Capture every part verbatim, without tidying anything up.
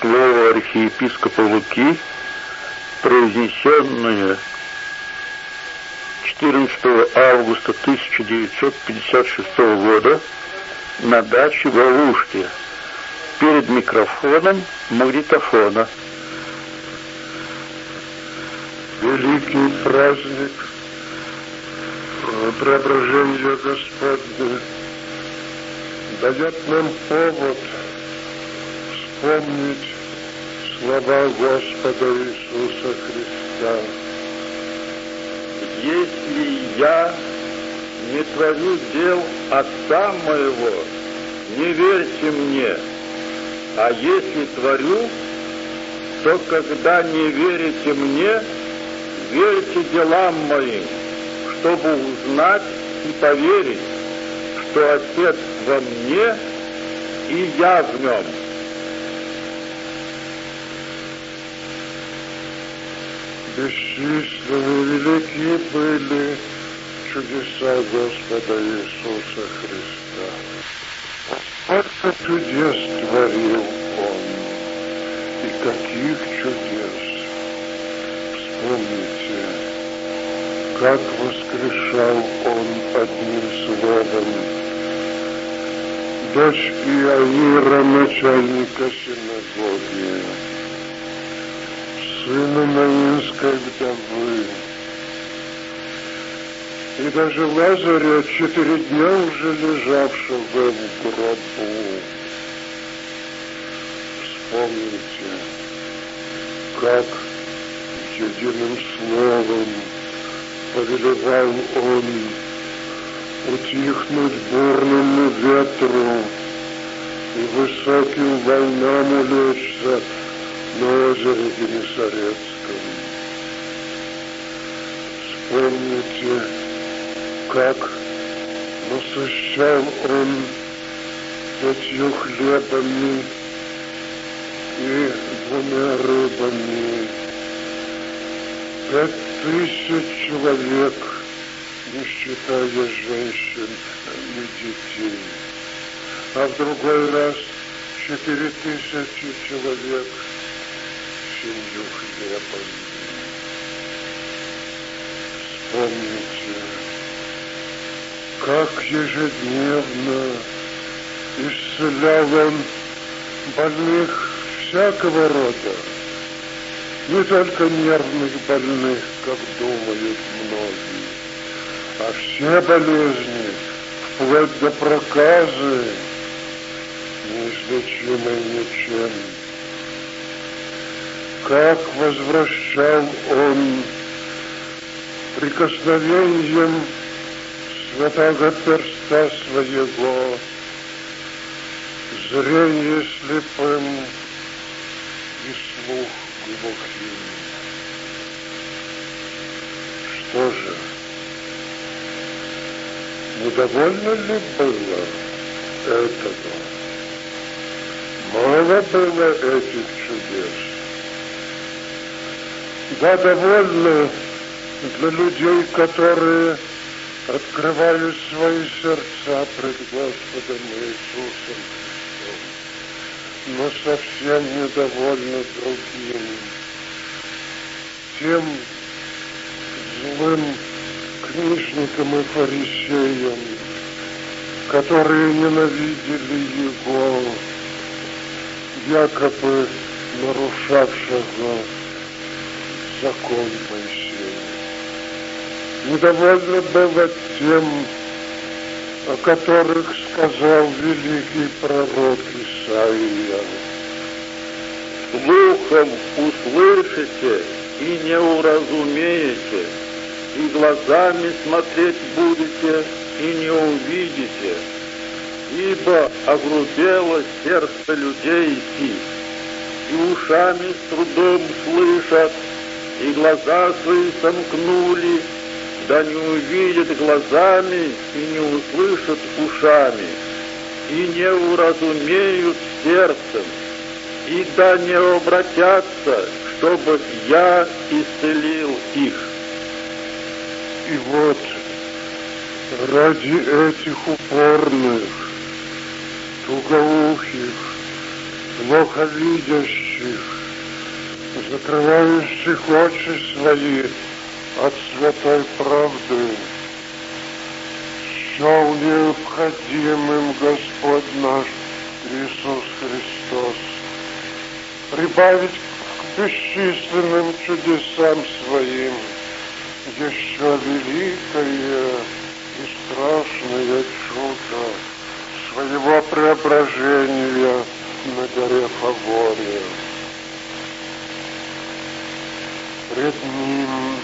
слово архиепископа Луки, произнесенное четырнадцатого августа тысяча девятьсот пятьдесят шестого года на даче в Алуште перед микрофоном магнитофона. Великий праздник Преображения Господня дает нам повод вспомнить слова Господа Иисуса Христа. Если я не творю дел Отца моего, не верьте мне, а если творю, то когда не верите мне, верьте делам моим, чтобы узнать и поверить, что Отец во мне и я в нем. Бесчисленные велики были чудеса Господа Иисуса Христа. Сколько чудес творил Он, и каких чудес! Вспомните, как воскрешал Он одним словом дочь Иаира, начальника синагоги, сына Наинской вдовы, и даже Лазаря, четыре дня уже лежавшего в гробу. Вспомните, как единым словом повелевал Он утихнуть бурному ветру и высоким волнам улечься на озере Генесарецком. Вспомните, как насыщал Он пятью хлебами и двумя рыбами пять тысяч человек, не считая женщин и детей, а в другой раз четыре тысячи человек семью хлебами. Вспомните, как ежедневно исцелял Он больных всякого рода, не только нервных больных, как думают многие, а все болезни, вплоть до проказы, неизлечимой ничем. Как возвращал Он прикосновением святого перста своего зрение слепым и слух глухим. Что же, недовольно ли было этого? Мало было этих чудес. Да, довольно для людей, которые открывают свои сердца пред Господом Иисусом Христом, но совсем недовольны другим, тем злым книжникам и фарисеям, которые ненавидели Его, якобы нарушавшего закон Моисея. Недовольно было тем, о которых сказал великий пророк Исаия. Слухом услышите и не уразумеете, и глазами смотреть будете и не увидите, ибо огрубело сердце людей сих, и ушами с трудом слышат, и глаза свои сомкнули, да не увидят глазами и не услышат ушами, и не уразумеют сердцем, и да не обратятся, чтобы я исцелил их. И вот ради этих упорных, тугоухих, плохо видящих, спящих, закрывающих очи свои от святой правды, счел необходимым Господь наш Иисус Христос прибавить к бесчисленным чудесам своим еще великое и страшное чудо своего преображения на горе Фаворе. Пред Ним,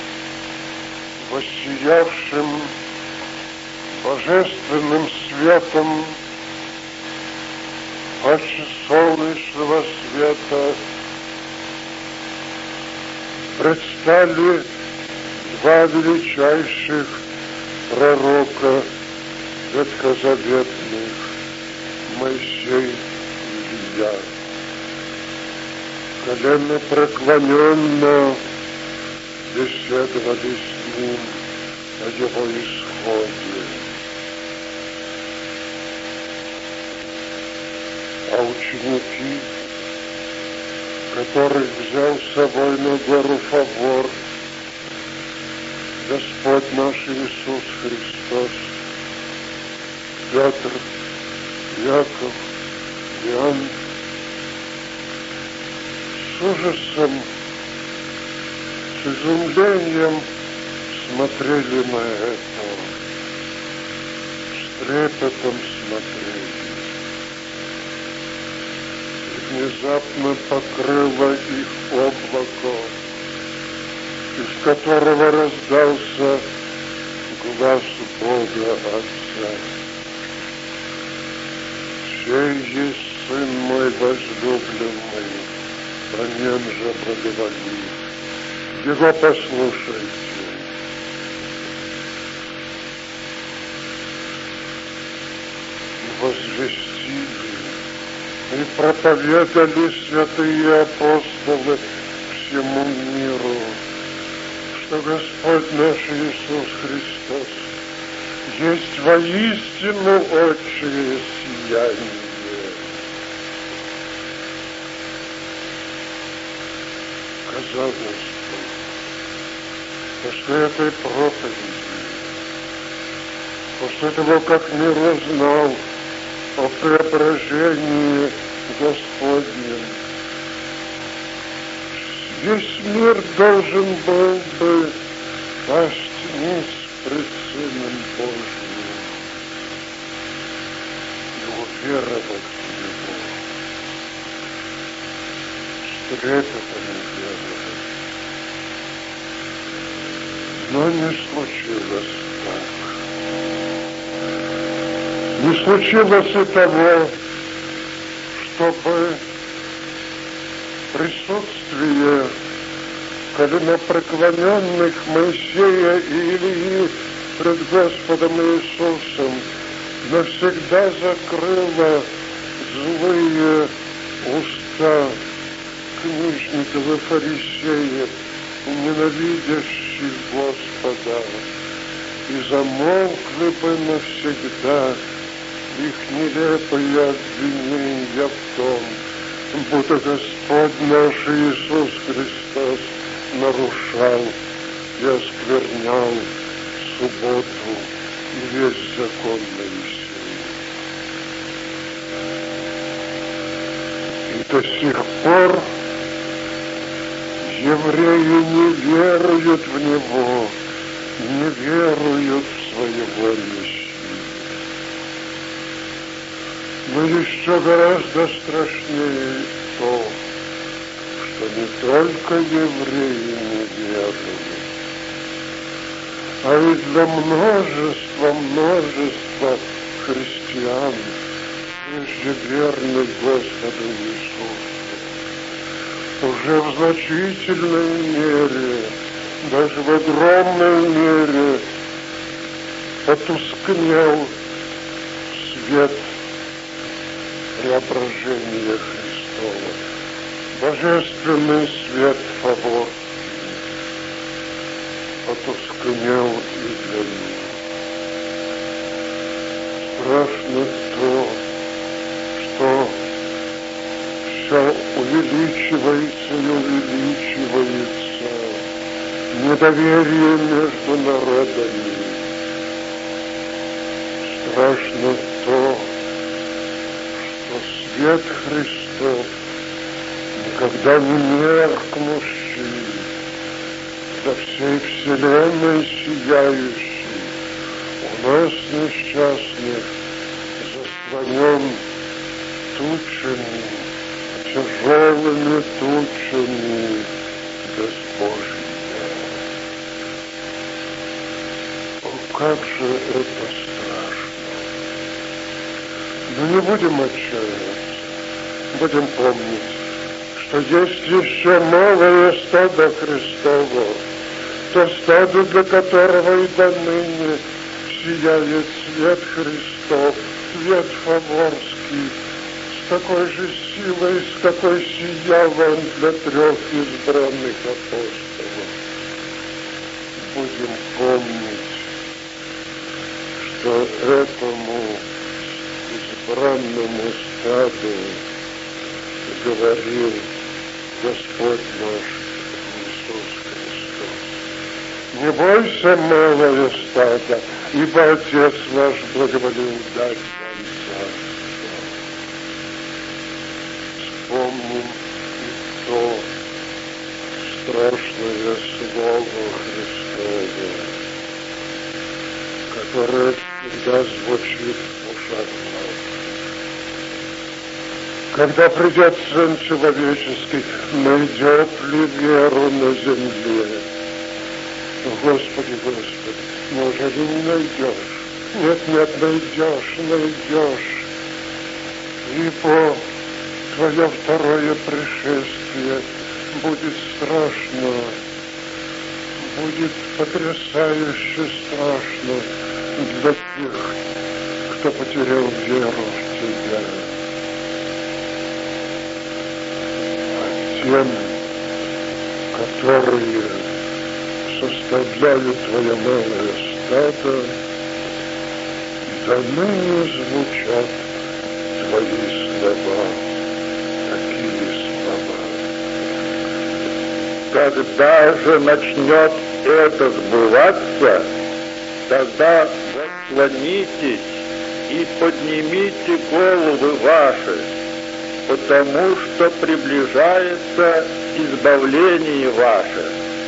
воссиявшим божественным светом, паче солнечного света, предстали два величайших пророка ветхозаветных, Моисей и Илья. Колено преклоненно беседовали с ним о его исходе. А ученики, которых взял с собой на гору Фавор Господь наш Иисус Христос, Петр, Яков, Иоанн, с ужасом, с изумлением смотрели на это, с трепетом смотрели. И внезапно покрыло их облако, из которого раздался глас Бога Отца: «Сей есть Сын мой возлюбленный, о нем же проговорил, его послушайте». И возвестили, и проповедали святые апостолы всему миру, что Господь наш Иисус Христос есть воистину отчее сияние. Казалось бы, после этой проповеди, после того, как мир узнал о преображении Господнем, весь мир должен был бы пасть низ пред Сыном Божьим и уверовать в Него, с трепетом уверовать. Но не случилось так. Не случилось и того, чтобы присутствие коленопреклоненных Моисея и Илии пред Господом Иисусом навсегда закрыло злые уста книжников и фарисеев, ненавидящих Господа, и замолкли бы навсегда их нелепые обвинения в том, будто Господь наш Иисус Христос нарушал и осквернял субботу и весь закон Моисея. И до сих пор евреи не веруют в Него, не веруют в Своего Мессию. Но еще гораздо страшнее то, что не только евреи не веруют, а и для множества, множества христиан, прежде верных Господу Иисусу, уже в значительной мере, даже в огромной мере потускнел свет преображения Христова, божественный свет Фавор потускнел и для них. Страшно то, что все увеличивается и увеличивается. Недоверие между народами. Страшно то, что свет Христов никогда не меркнущий, за всей вселенной сияющий, у нас несчастных заслонен тучами, тяжелыми тучами Господь. О, как же это страшно! Но не будем отчаиваться, будем помнить, что есть еще новое стадо Христово, то стадо, для которого и до ныне сияет свет Христов, свет Фаворский, с такой же силой, с какой сиял он для трех избранных апостолов. Будем помнить, что этому избранному стаду говорил Господь наш Иисус Христос. Не бойся, малое стадо, ибо Отец ваш благоволил дать вам царство. Вспомним и то страшное Слово Христово, которое всегда звучит в ушах наших. Когда придет Сын Человеческий, найдет ли веру на земле? Господи, Господи, неужели не найдешь? Нет, нет, найдешь, найдешь. Ибо Твое второе пришествие будет страшно, будет потрясающе страшно для тех, кто потерял веру в Тебя. Тем, которые составляют Твое малое стадо, до ныне звучат Твои слова, такие слова. Когда же начнет это сбываться, тогда восклонитесь и поднимите головы ваши, потому что приближается избавление ваше.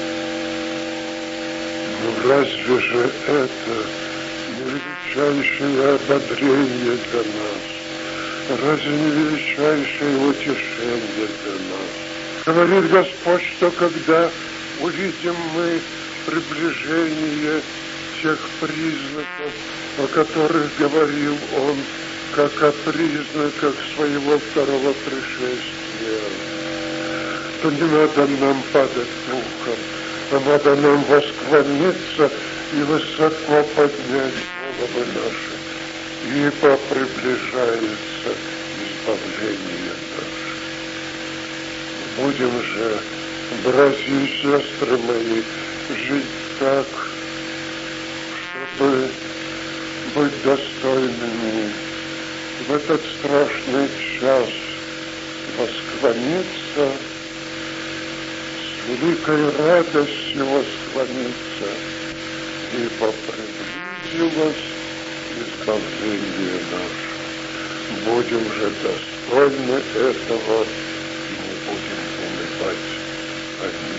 Ну разве же это не величайшее ободрение для нас? Разве не величайшее утешение для нас? Говорит Господь, что когда увидим мы приближение тех признаков, о которых говорил Он, как о признаках своего второго пришествия, то не надо нам падать духом, а надо нам восклониться и высоко поднять головы наши, ибо приближается избавление наше. Будем же, братья и сестры мои, жить так, чтобы быть достойными в этот страшный час восклониться, с великой радостью восклониться, ибо приблизилось избавление наше. Будем же достойны этого и не будем унывать. Аминь.